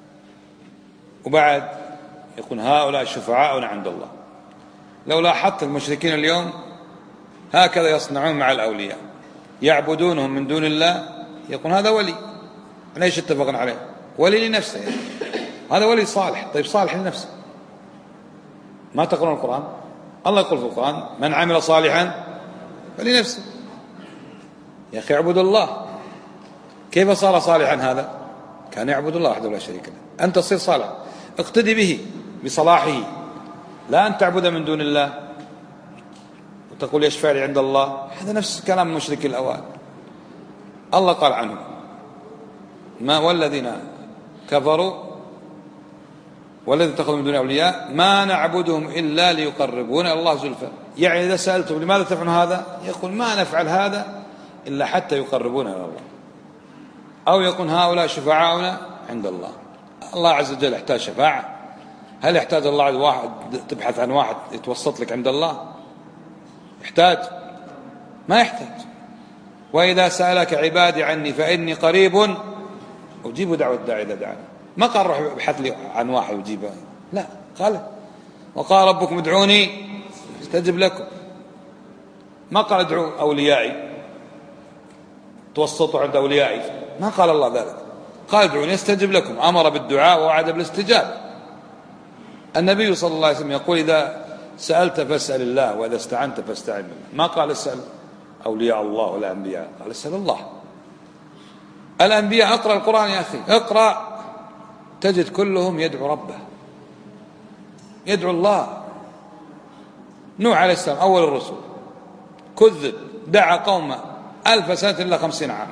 Speaker 1: وبعد يقول: هؤلاء شفعاؤنا عند الله. لو لاحظت المشركين اليوم هكذا يصنعون مع الأولياء، يعبدونهم من دون الله، يقول هذا ولي، ليش اتفقنا عليه؟ ولي لنفسه يعني. هذا ولي صالح. طيب صالح لنفسه. ما تقرأون القرآن؟ الله يقول في القرآن من عمل صالحا فلنفسه. يا أخي اعبد الله. كيف صار صالحا هذا؟ كان يعبد الله وحده لا شريك له. أنت تصير صالح اقتدي به بصلاحه، لا أن تعبد من دون الله وتقول يشفع لي عند الله. هذا نفس كلام المشرك الأوائل. الله قال عنه ما والذين كفروا والذين اتخذوا من دون أولياء ما نعبدهم إلا ليقربونا إلى الله زلفى. يعني إذا سألتم لماذا تفعلون هذا يقول ما نفعل هذا إلا حتى يقربونا إلى الله، أو يكون هؤلاء شفعاؤنا عند الله. الله عز وجل يحتاج شفاعة؟ هل يحتاج الله عز واحد تبحث عن واحد يتوسط لك عند الله؟ يحتاج؟ ما يحتاج. وإذا سألك عبادي عني فإني قريب أجيب دعوة الداعي إذا دعاني. ما قال روح ابحث لي عن واحد يجيبه، لا، قال وقال ربكم ادعوني استجب لكم. ما قال ادعوا أوليائي توسطوا عند أوليائي، ما قال الله ذلك. قال ادعوني استجب لكم. أمر بالدعاء ووعد بالاستجابة. النبي صلى الله عليه وسلم يقول إذا سألت فاسأل الله وإذا استعنت فاستعن بالله. ما قال اسأل أولياء الله ولا أنبياء، قال اسأل الله. الأنبياء اقرأ القرآن يا أخي، اقرأ تجد كلهم يدعو ربه، يدعو الله. نوح عليه السلام أول الرسل كذب، دعا قومه 1000 سنة إلا 50 عاما.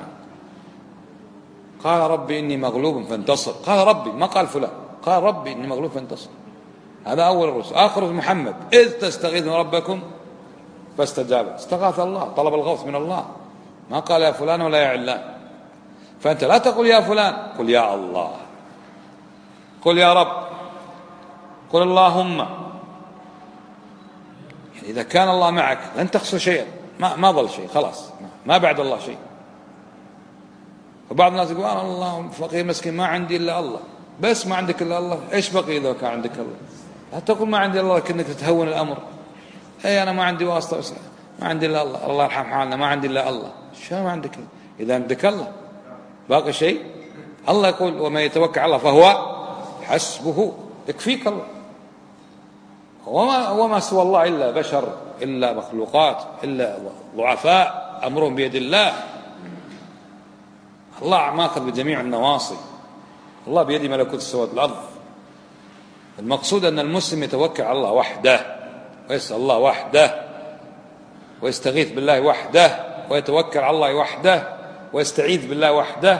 Speaker 1: قال ربي إني مغلوب فانتصر. قال ربي، ما قال فلان، قال ربي إني مغلوب فانتصر. هذا أول الرسل. آخر محمد إذ تستغيثون ربكم فاستجاب. استغاث الله، طلب الغوث من الله، ما قال يا فلان ولا يا علان. فأنت لا تقول يا فلان، قل يا الله، قل يا رب، قل اللهم. يعني إذا كان الله معك لن تخسر شيئا، ما ضل شيء، خلاص ما بعد الله شيء. فبعض الناس يقول الله فقير مسكين ما عندي إلا الله. بس ما عندك إلا الله؟ إيش بقي إذا كان عندك الله؟ لا تقول ما عندي الله كأنك تتهون الأمر. أي أنا ما عندي واسطة، بس ما عندي إلا الله، الله يرحم حالنا، ما عندي إلا الله. شو ما عندك؟ إذا عندك الله باقي شيء؟ الله يقول ومن يتوكل على الله فهو حسبه، يكفيك الله. وما سوى الله إلا بشر، إلا مخلوقات، إلا ضعفاء أمرهم بيد الله. الله ماخذ بجميع النواصي، الله بيد ملكوت السماوات والأرض. المقصود أن المسلم يتوكل على الله وحده، ويسأل الله وحده، ويستغيث بالله وحده، ويتوكل على الله وحده، ويستعيذ بالله وحده،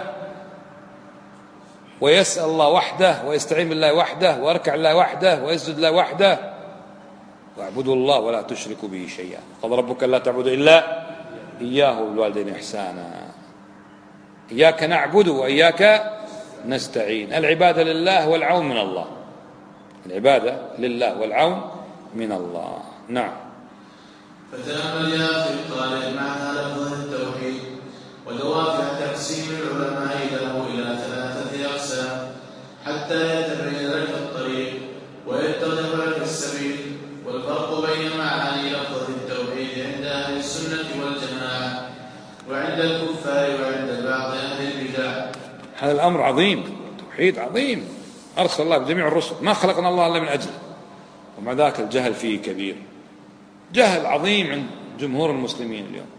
Speaker 1: ويسأل الله وحده، ويستعين بالله وحده، ويركع الله وحده، ويسجد الله وحده. واعبدوا الله ولا تشركوا به شيئا. قال ربك لا تعبدوا إلا إياه وبالوالدين إحسانا. إياك نعبد وإياك نستعين. العبادة لله والعون من الله. العبادة لله والعون من الله. نعم.
Speaker 2: فتأمل يا أخي الطالب معنى لفظ التوحيد ودوافع تقسيم العلماء له إلى 3 أقسام حتى يتبين لك الطريق ويتضح لك السبيل. والفرق بين معاني لفظ التوحيد عند أهل السنة والجماعة وعند الكفار وعند بعض أهل البدع.
Speaker 1: هذا الأمر عظيم، توحيد عظيم. أرسل الله بجميع الرسل، ما خلقنا الله إلا من أجله. ومع ذاك الجهل فيه كبير، جهل عظيم عند جمهور المسلمين اليوم.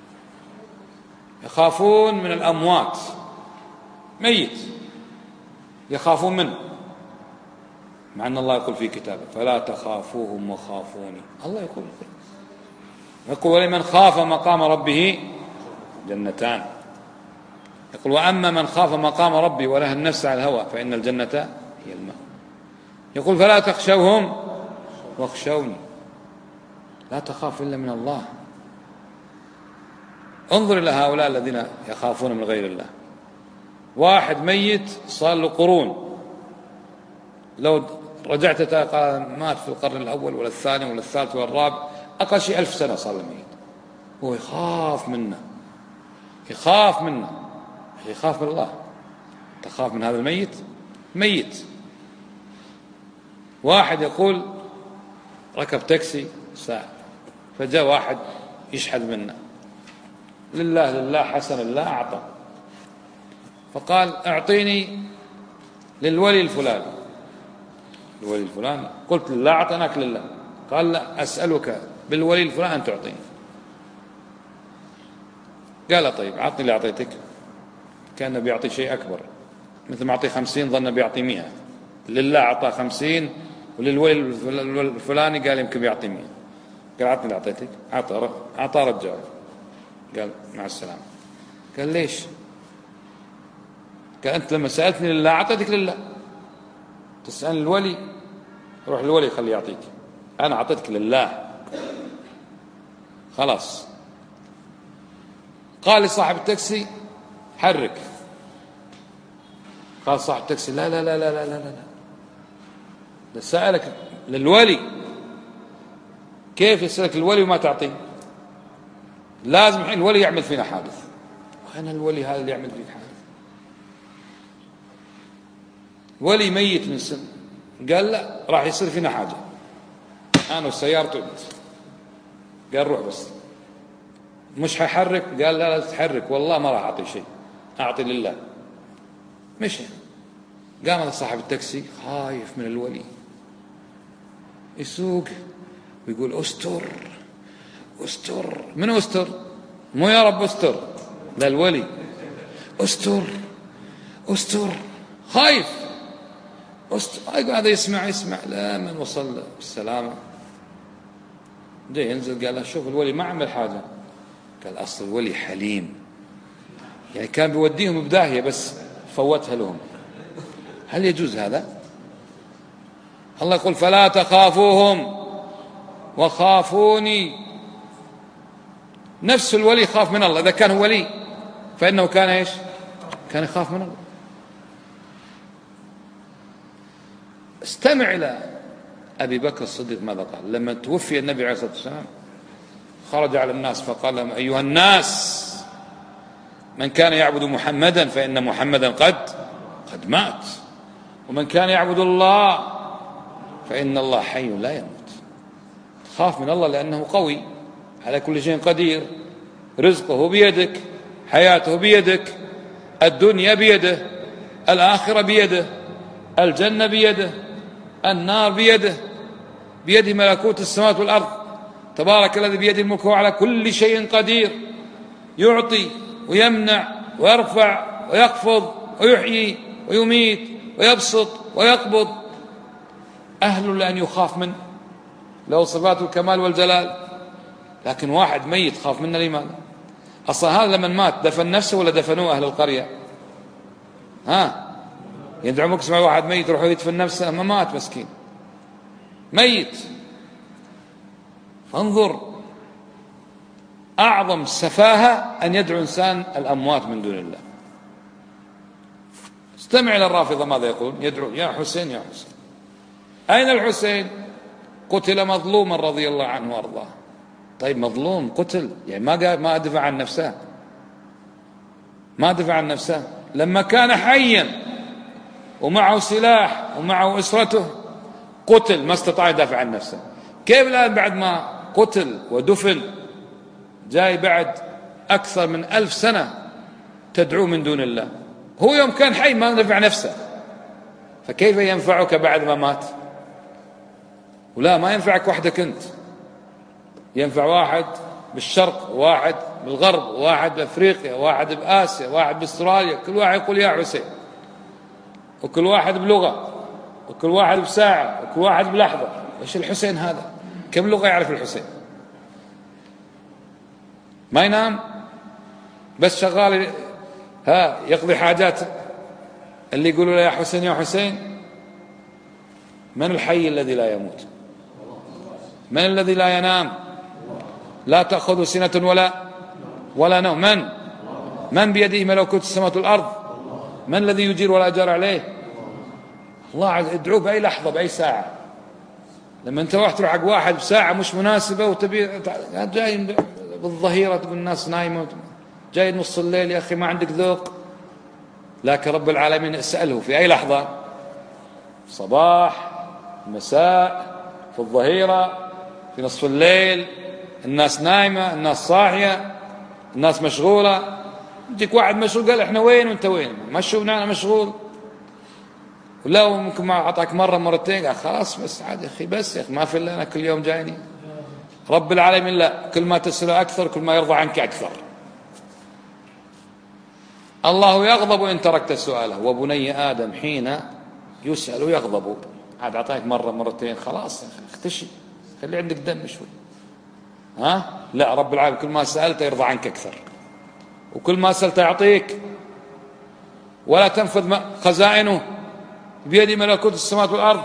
Speaker 1: يخافون من الأموات، ميت يخافون منه، مع أن الله يقول في كتابه فلا تخافوهم وخافوني. الله يقول ولمن خاف مقام ربه جنتان. يقول وأما من خاف مقام ربي ونهى النفس عن الهوى فإن الجنة هي المأوى. يقول فلا تخشوهم واخشوني. لا تخاف إلا من الله. انظر إلى هؤلاء الذين يخافون من غير الله. واحد ميت صار له قرون، لو رجعت قال مات في القرن الأول ولا الثاني ولا الثالث ولا الرابع، أقل شيء 1000 سنة صار له ميت. هو يخاف منا، يخاف منا، يخاف من الله. تخاف من هذا الميت؟ ميت. واحد يقول ركب تاكسي ساعة فجاء واحد يشحذ منا، لله حسن الله أعطى، فقال اعطيني للولي الفلاني. الولي الفلاني قلت لا، أعطيناك لله. قال لا، أسألك بالولي الفلاني أن تعطيني. قال طيب أعطني اللي أعطيتك. كان بيعطي شيء أكبر، مثل ما أعطي 50 ظن بيعطي 100. لله أعطى 50 وللولي الفلاني قال يمكن بيعطي 100. قال أعطني اللي أعطيتك. أعطى رجعه. قال مع السلامة. قال ليش؟ قال أنت لما سألتني لله أعطيتك لله، تسأل الولي روح الولي خليه يعطيك، أنا أعطيتك لله خلاص. قال لصاحب التاكسي حرك. قال صاحب التاكسي لا لا لا لا لا لا لا، سألك للولي، كيف يسألك الولي وما تعطيه؟ لازم الحين الولي يعمل فينا حادث. وأنا الولي هذا اللي يعمل فيك حادث؟ ولي ميت من سن. قال لا، راح يصير فينا حاجة أنا وسيارته. قال روح بس، مش حيحرك. قال لا لا تتحرك، والله ما راح أعطي شيء، أعطي لله. مشي. قام هذا صاحب التاكسي خايف من الولي، يسوق ويقول استر استر. من استر؟ مو يا رب استر، لا الولي. استر استر، خايف استر. هذا يسمع لا، من وصل بالسلامة جاي ينزل. قال له شوف الولي ما عمل حاجة. قال أصل الولي حليم، يعني كان بيوديهم بداهية بس فوتها لهم. هل يجوز هذا؟ الله يقول فلا تخافوهم وخافوني. نفس الولي خاف من الله. إذا كان هو ولي فإنه كان إيش؟ كان يخاف من الله. استمع إلى أبي بكر الصديق ماذا قال لما توفي النبي عليه الصلاة والسلام. خرج على الناس فقال لهم أيها الناس، من كان يعبد محمدا فإن محمدا قد مات، ومن كان يعبد الله فإن الله حي لا يموت. خاف من الله لأنه قوي على كل شيء قدير، رزقه بيدك، حياته بيدك، الدنيا بيده، الآخرة بيده، الجنة بيده، النار بيده، بيده ملكوت السماوات والأرض. تبارك الذي بيده الملك وعلى كل شيء قدير، يعطي ويمنع ويرفع ويخفض ويحيي ويميت ويبسط ويقبض. أهل لأن يخاف منه، له صفات الكمال والجلال. لكن واحد ميت خاف منه لماذا؟ أصلا هذا لمن مات دفن نفسه ولا دفنوه أهل القرية؟ يدعمك اسمع واحد ميت يروح يدفن نفسه، ما مات مسكين ميت. فانظر أعظم سفاهة أن يدعو إنسان الأموات من دون الله. استمع إلى الرافضة ماذا يقول؟ يدعو يا حسين يا حسين. أين الحسين؟ قتل مظلوما رضي الله عنه وارضاه. طيب مظلوم قتل، يعني ما دفع عن نفسه، ما دفع عن نفسه. لما كان حيا ومعه سلاح ومعه أسرته قتل، ما استطاع يدافع عن نفسه. كيف الآن بعد ما قتل ودفن جاي بعد أكثر من 1000 سنة تدعو من دون الله؟ هو يوم كان حي ما نفع نفسه، فكيف ينفعك بعد ما مات؟ ولا ما ينفعك وحدك أنت، ينفع واحد بالشرق، واحد بالغرب، واحد بأفريقيا، واحد بآسيا، واحد بأستراليا. كل واحد يقول يا حسين، وكل واحد بلغة، وكل واحد بساعة، وكل واحد بلحظة. إيش الحسين هذا؟ كم لغة يعرف الحسين؟ ما ينام بس شغال يقضي حاجات. اللي يقولوا له يا حسين يا حسين. من الحي الذي لا يموت؟ من الذي لا ينام؟ لا تأخذ سنة ولا نوم. من بيده ملكوت السماوات والأرض؟ من الذي يجير ولا يجار عليه؟ الله. ادعوه بأي لحظة بأي ساعة. لما انت تروح حق واحد بساعة مش مناسبة وتبي جاي بالظهيرة تقول الناس نايمة، جاي نص الليل يا أخي ما عندك ذوق. لكن رب العالمين اسأله في أي لحظة، صباح، مساء، في الظهيرة، في نصف الليل، الناس نايمة، الناس صاحية، الناس مشغولة. يجيك واحد مشغول قال احنا وين وانت وين، مشونا انا مشغول. ولو ممكن ما اعطاك مره مرتين قال خلاص بس عاد يا اخي، بس يا اخي ما في الا انا كل يوم جايني. رب العالمين لا، كل ما تسأله اكثر كل ما يرضى عنك اكثر. الله يغضب ان تركت سؤاله، وبني ادم حين يسأل يغضب. عاد اعطاك مره مرتين خلاص يا اخي اختشي، خلي عندك دم شوي. لا، رب العالمين كل ما سألته يرضى عنك اكثر، وكل ما سألته يعطيك. ولا تنفذ خزائنه، بيد ملكوت السماوات والأرض.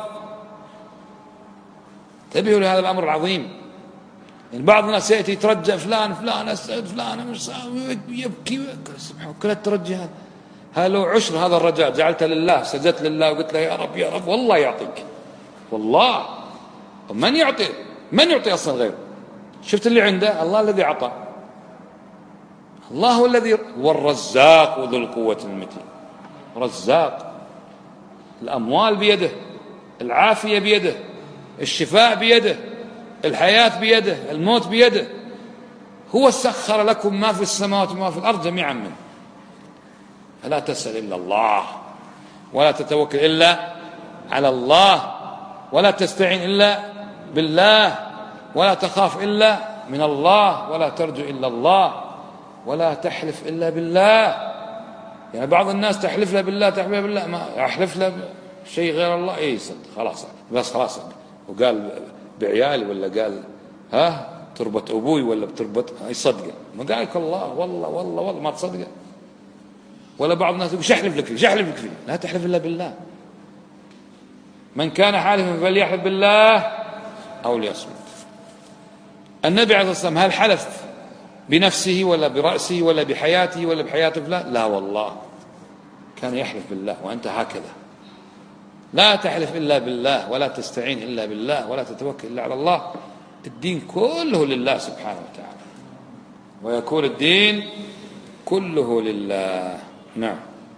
Speaker 1: انتبهوا لهذا الأمر العظيم. يعني بعض الناس يأتي يترجى فلان أسعد فلان مش يبكي سبحانه، كل الترجي هذا لو عشر هذا الرجاء جعلته لله، سجدت لله وقلت له يا رب يا رب والله يعطيك، والله. من يعطي أصلا غيره؟ شفت اللي عنده الله الذي أعطى، الله هو الذي هو الرزاق ذو القوة المتين. رزاق، الأموال بيده، العافية بيده، الشفاء بيده، الحياة بيده، الموت بيده. هو سخر لكم ما في السماوات وما في الأرض جميعا منه. فلا تسأل إلا الله، ولا تتوكل إلا على الله، ولا تستعين إلا بالله، ولا تخاف إلا من الله، ولا ترجو إلا الله، ولا تحلف إلا بالله. يعني بعض الناس تحلف له بالله، تحلف له بالله، ما أحلف له شيء غير الله، إيه صدق خلاص بس خلاص. وقال بعيالي ولا قال تربط أبوي ولا بتربط يصدقه، ما قال لك الله والله ما تصدقه. ولا بعض الناس يقول شحلف لك فيه، لا تحلف إلا بالله. من كان حالفا فليحلف بالله أو ليصمت. النبي عليه الصلاة والسلام هل حلف بنفسه ولا برأسه ولا بحياته ولا بحياة فلان؟ لا والله، كان يحلف بالله. وأنت هكذا، لا تحلف إلا بالله، ولا تستعين إلا بالله، ولا تتوكل إلا على الله. الدين كله لله سبحانه وتعالى، ويكون الدين كله لله. نعم.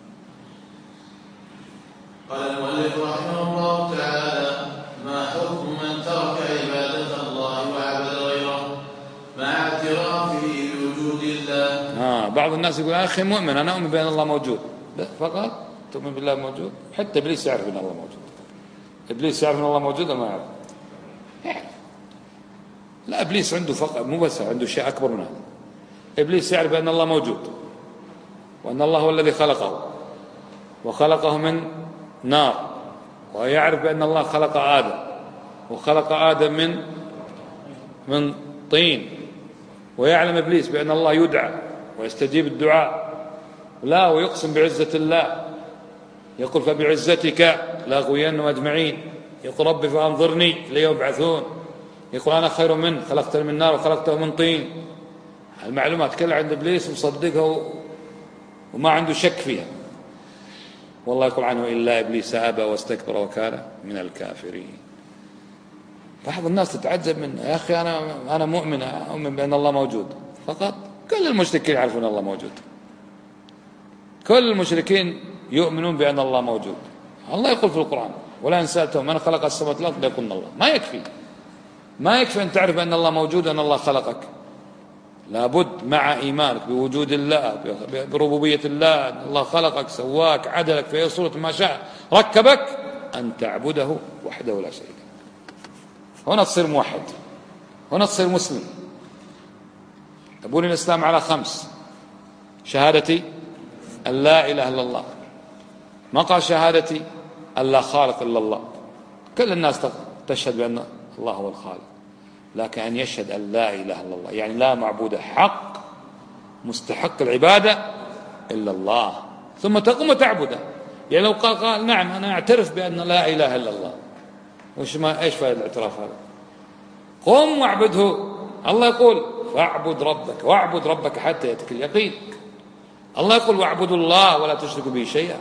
Speaker 2: قال المؤلف رحمه الله تعالى: ما حكم من ترك عبادة الله وعبد غيره مع اعترافه بوجود الله؟
Speaker 1: بعض الناس يقول يا أخي مؤمن، أنا أؤمن بأن الله موجود، فقط تؤمن بالله موجود؟ حتى إبليس يعرف أن الله موجود. إبليس يعرف أن الله موجود ولا ما يعرف؟ يعرف. لا، إبليس عنده فقط مو بس، عنده شيء أكبر من هذا. إبليس يعرف أن الله موجود، وأن الله هو الذي خلقه، وخلقه من نار، ويعرف بأن الله خلق آدم، وخلق آدم من طين. ويعلم إبليس بأن الله يدعى ويستجيب الدعاء. لا، ويقسم بعزة الله، يقول فبعزتك لأغوينهم أجمعين. يقول رب فأنظرني ليوم يبعثون. يقول أنا خير منه، خلقته من نار وخلقته من طين. المعلومات كلها عند إبليس مصدقها وما عنده شك فيها. والله يقول عنه إلا إبليس أبى واستكبر وكان من الكافرين. بعض الناس تتعجب من يا أخي أنا مؤمن، أؤمن بأن الله موجود فقط. كل المشركين يعرفون أن الله موجود، كل المشركين يؤمنون بأن الله موجود. الله يقول في القرآن ولئن سألتهم من خلق السماوات والأرض ليقولن الله. ما يكفي أن تعرف أن الله موجود وأن الله خلقك، لابد مع إيمانك بوجود الله، بربوبية الله، أن الله خلقك سواك عدلك في أي صورة ما شاء ركبك، أن تعبده وحده لا شريك له. هنا تصير موحد، هنا تصير مسلم. تبني الإسلام على 5: شهادتي أن لا إله إلا الله. ما قال شهادتي أن لا خالق إلا الله. كل الناس تشهد بأن الله هو الخالق، لكن أن يشهد أن لا إله إلا الله، يعني لا معبود حق مستحق العبادة إلا الله، ثم تقوم وتعبده. يعني لو قال نعم أنا أعترف بأن لا إله إلا الله، إيش فائدة الاعتراف هذا؟ قم واعبده. الله يقول واعبد ربك حتى يأتيك اليقين. الله يقول واعبدوا الله ولا تشركوا به شيئا.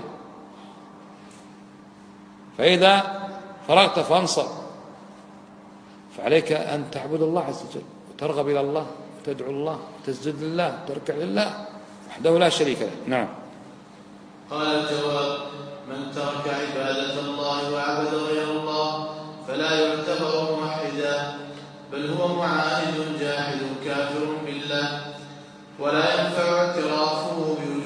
Speaker 1: فإذا فرغت فانصب، فعليك أن تعبد الله عز وجل، وترغب إلى الله، وتدعو الله، وتسجد لله، وتركع لله وحده لا شريك له. نعم.
Speaker 2: قال الجواب: من ترك عبادة الله وعبد غير الله فلا يعتبر موحدا، بل هو معاند جاحد كافر بالله، ولا ينفع اعترافه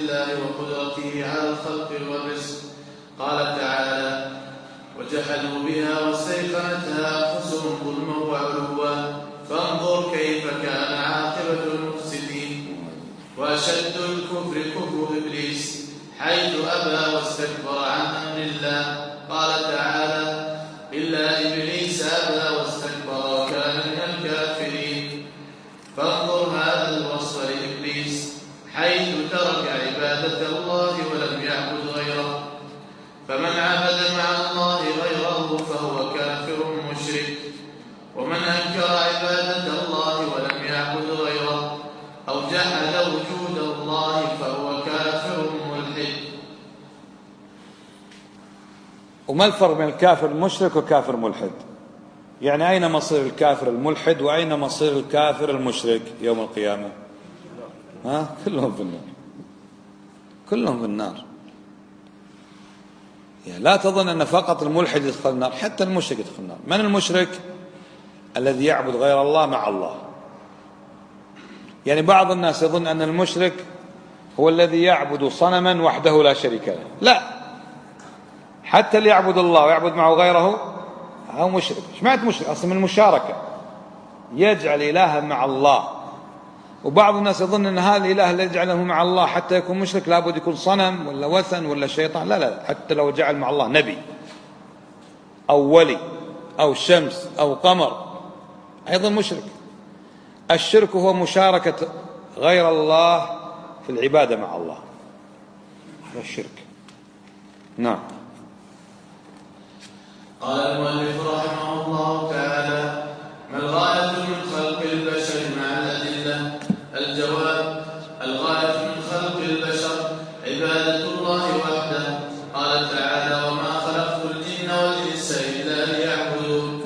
Speaker 2: الله وقدرته على الخلق والرزق. قال تعالى: وجحدوا بها واستيقنتها أنفسهم ظلما وعلوا فانظر كيف كان عاقبة المفسدين. وأشد الكفر كفر إبليس حيث أبى واستكبر عن أمر الله. قال تعالى: إلا إبليس أبى واستكبر وكان من الكافرين. فانظر هذا الوصف لإبليس حيث ترك عبادة الله ولم يعبد غيره. فمن عبد مع الله غيره فهو كافر مشرك. ومن أنكر عبادة الله ولم يعبد غيره أو جحد وجود الله فهو كافر ملحد.
Speaker 1: وما الفرق بين الكافر المشرك والكافر الملحد؟ يعني أين مصير الكافر الملحد وأين مصير الكافر المشرك يوم القيامة؟ كلهم في النار، كلهم في النار. يعني لا تظن أن فقط الملحد يدخل النار، حتى المشرك يدخل النار. من المشرك؟ الذي يعبد غير الله مع الله. يعني بعض الناس يظن أن المشرك هو الذي يعبد صنما وحده لا شريك له. لا، حتى اللي يعبد الله ويعبد معه غيره هو مشرك. ايش معنى مشرك؟ أصلا من المشاركة، يجعل إلها مع الله. وبعض الناس يظن أن هذا الإله الذي يجعله مع الله حتى يكون مشرك لابد يكون صنم ولا وثن ولا شيطان. لا لا، حتى لو جعل مع الله نبي أو ولي أو شمس أو قمر أيضا مشرك. الشرك هو مشاركة غير الله في العبادة مع الله، هذا الشرك. نعم.
Speaker 2: قال المؤلف رحمه الله تعالى: ما الغاية من خلق البشر مع الأدلة؟ الجواب: الغاية من خلق البشر عبادة الله وحده. قال تعالى: وما خلقت الجن والإنس إلا ليعبدون.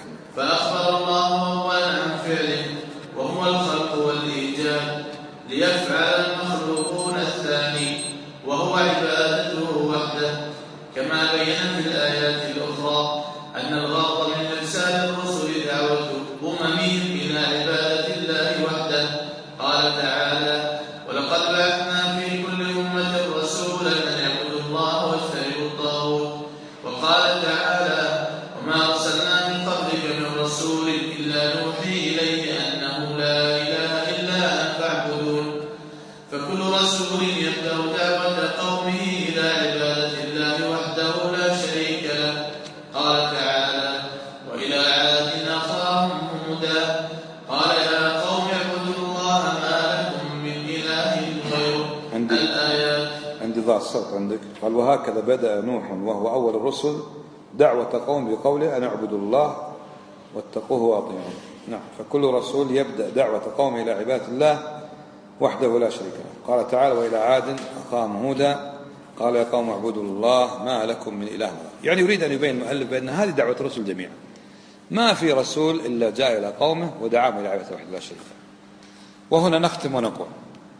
Speaker 2: فأخبر الله أولا عن فعله وهو الخلق والإيجاد، ليفعل المخلوقون الثاني وهو عبادته وحده. كما بين في الآيات الأخرى أن الغرض من إرسال الرسل دعوة أممهم إلى عبادة الله وحده. قال تعالى: ولقد بعثنا في كل أمة رسولا أن يعبدوا الله واجتنبوا الطاغوت. وقال تعالى: وما أرسلنا من قبلك من رسول إلا نوحي إليه أنه لا إله إلا أنا فاعبدون. فكل رسول يبدأ دعوة قومه إلى عبادة الله وحده لا شريك له. قال تعالى: وإلى عاد أخاهم هودا قال يا قوم اعبدوا الله ما لكم من إله غيره. الآيات.
Speaker 1: عندي ضع الصوت عندك. قال: وهكذا بدأ نوح وهو أول الرسل دعوة قوم بقوله أن اعبدوا الله واتقوه وأطيعوه. نعم. فكل رسول يبدأ دعوة قوم إلى عبادة الله وحده لا شريك له. قال تعالى: وإلى عاد أخاهم هودا قال يا قوم اعبدوا الله ما لكم من إله غيره. يعني يريد أن يبين المؤلف بأن هذه دعوة الرسل جميعا، ما في رسول إلا جاء إلى قومه ودعاهم إلى عبادة وحده لا شريك له. وهنا نختم ونقول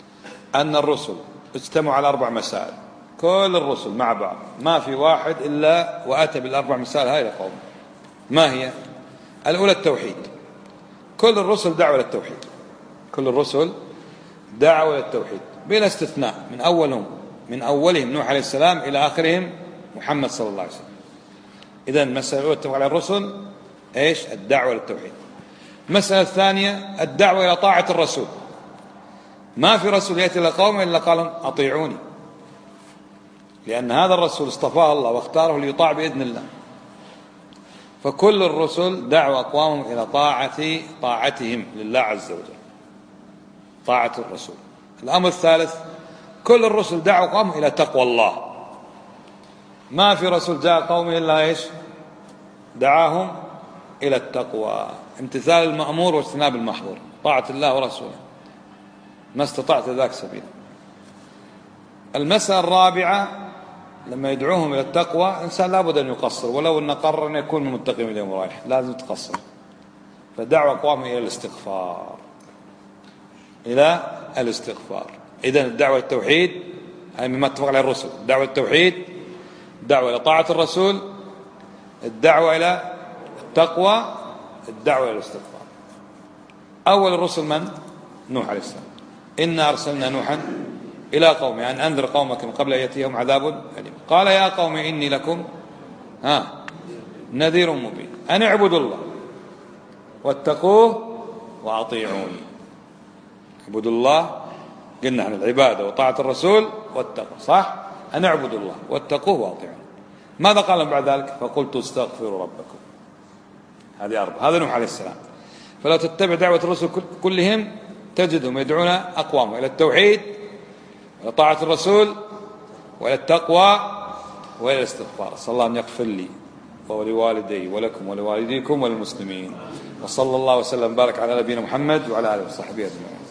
Speaker 1: أن الرسل اجتمعوا على 4 مسائل، كل الرسل مع بعض ما في واحد إلا وأتى بال4 مسائل هاي لقومه. ما هي؟ الأولى التوحيد. كل الرسل دعوا إلى التوحيد، كل الرسل دعوا إلى التوحيد بلا استثناء، من أولهم نوح عليه السلام إلى آخرهم محمد صلى الله عليه وسلم. إذن المسألة الأولى اتفق على الرسل إيش؟ الدعوة إلى التوحيد. المسألة الثانية الدعوة إلى طاعة الرسول. ما في رسول يأتي إلى قومه إلا قال أطيعوني، لأن هذا الرسول اصطفاه الله واختاره ليطاع بإذن الله. فكل الرسل دعوا أقوامهم إلى طاعتهم لله عز وجل، طاعة الرسول. الأمر الثالث كل الرسل دعوا قومهم إلى تقوى الله. ما في رسول جاء قومه إلا إيش؟ دعاهم إلى التقوى، امتثال المأمور واجتناب المحظور، طاعة الله ورسوله ما استطعت ذاك سبيلا. المسألة الرابعة لما يدعوهم إلى التقوى الإنسان لابد أن يقصر، ولو أن قرر أن يكون من المتقين اليوم رايح لازم تقصر. فدعوة أقوامه إلى الاستغفار، إلى الاستغفار. إذن الدعوة التوحيد هي مما اتفق عليه الرسل، دعوة التوحيد، الدعوة إلى طاعة الرسول، الدعوة إلى التقوى، الدعوة إلى الاستغفار. أول الرسل من؟ نوح عليه السلام. إنا أرسلنا نوحا إلى قومه أن أنذر قومك من قبل أن يأتيهم عذاب أليم. قال يا قوم إني لكم نذير مبين أن اعبدوا الله واتقوه وأطيعوني. اعبدوا الله، قلنا عن العبادة وطاعة الرسول والتقوى، صح؟ أن اعبدوا الله واتقوه وأطيعوني. ماذا قال بعد ذلك؟ فقلت استغفروا ربكم. هذه 4. هذا نوح عليه السلام. فلو تتبع دعوة الرسل كلهم تجدهم يدعون أقوامهم إلى التوحيد وإلى طاعة الرسول وإلى التقوى وإلى الاستغفار. صلى الله أن يغفر لي ولوالدي ولكم ولوالديكم وللمسلمين. وصلى الله وسلم بارك على نبينا محمد وعلى آله وصحبه أجمعين.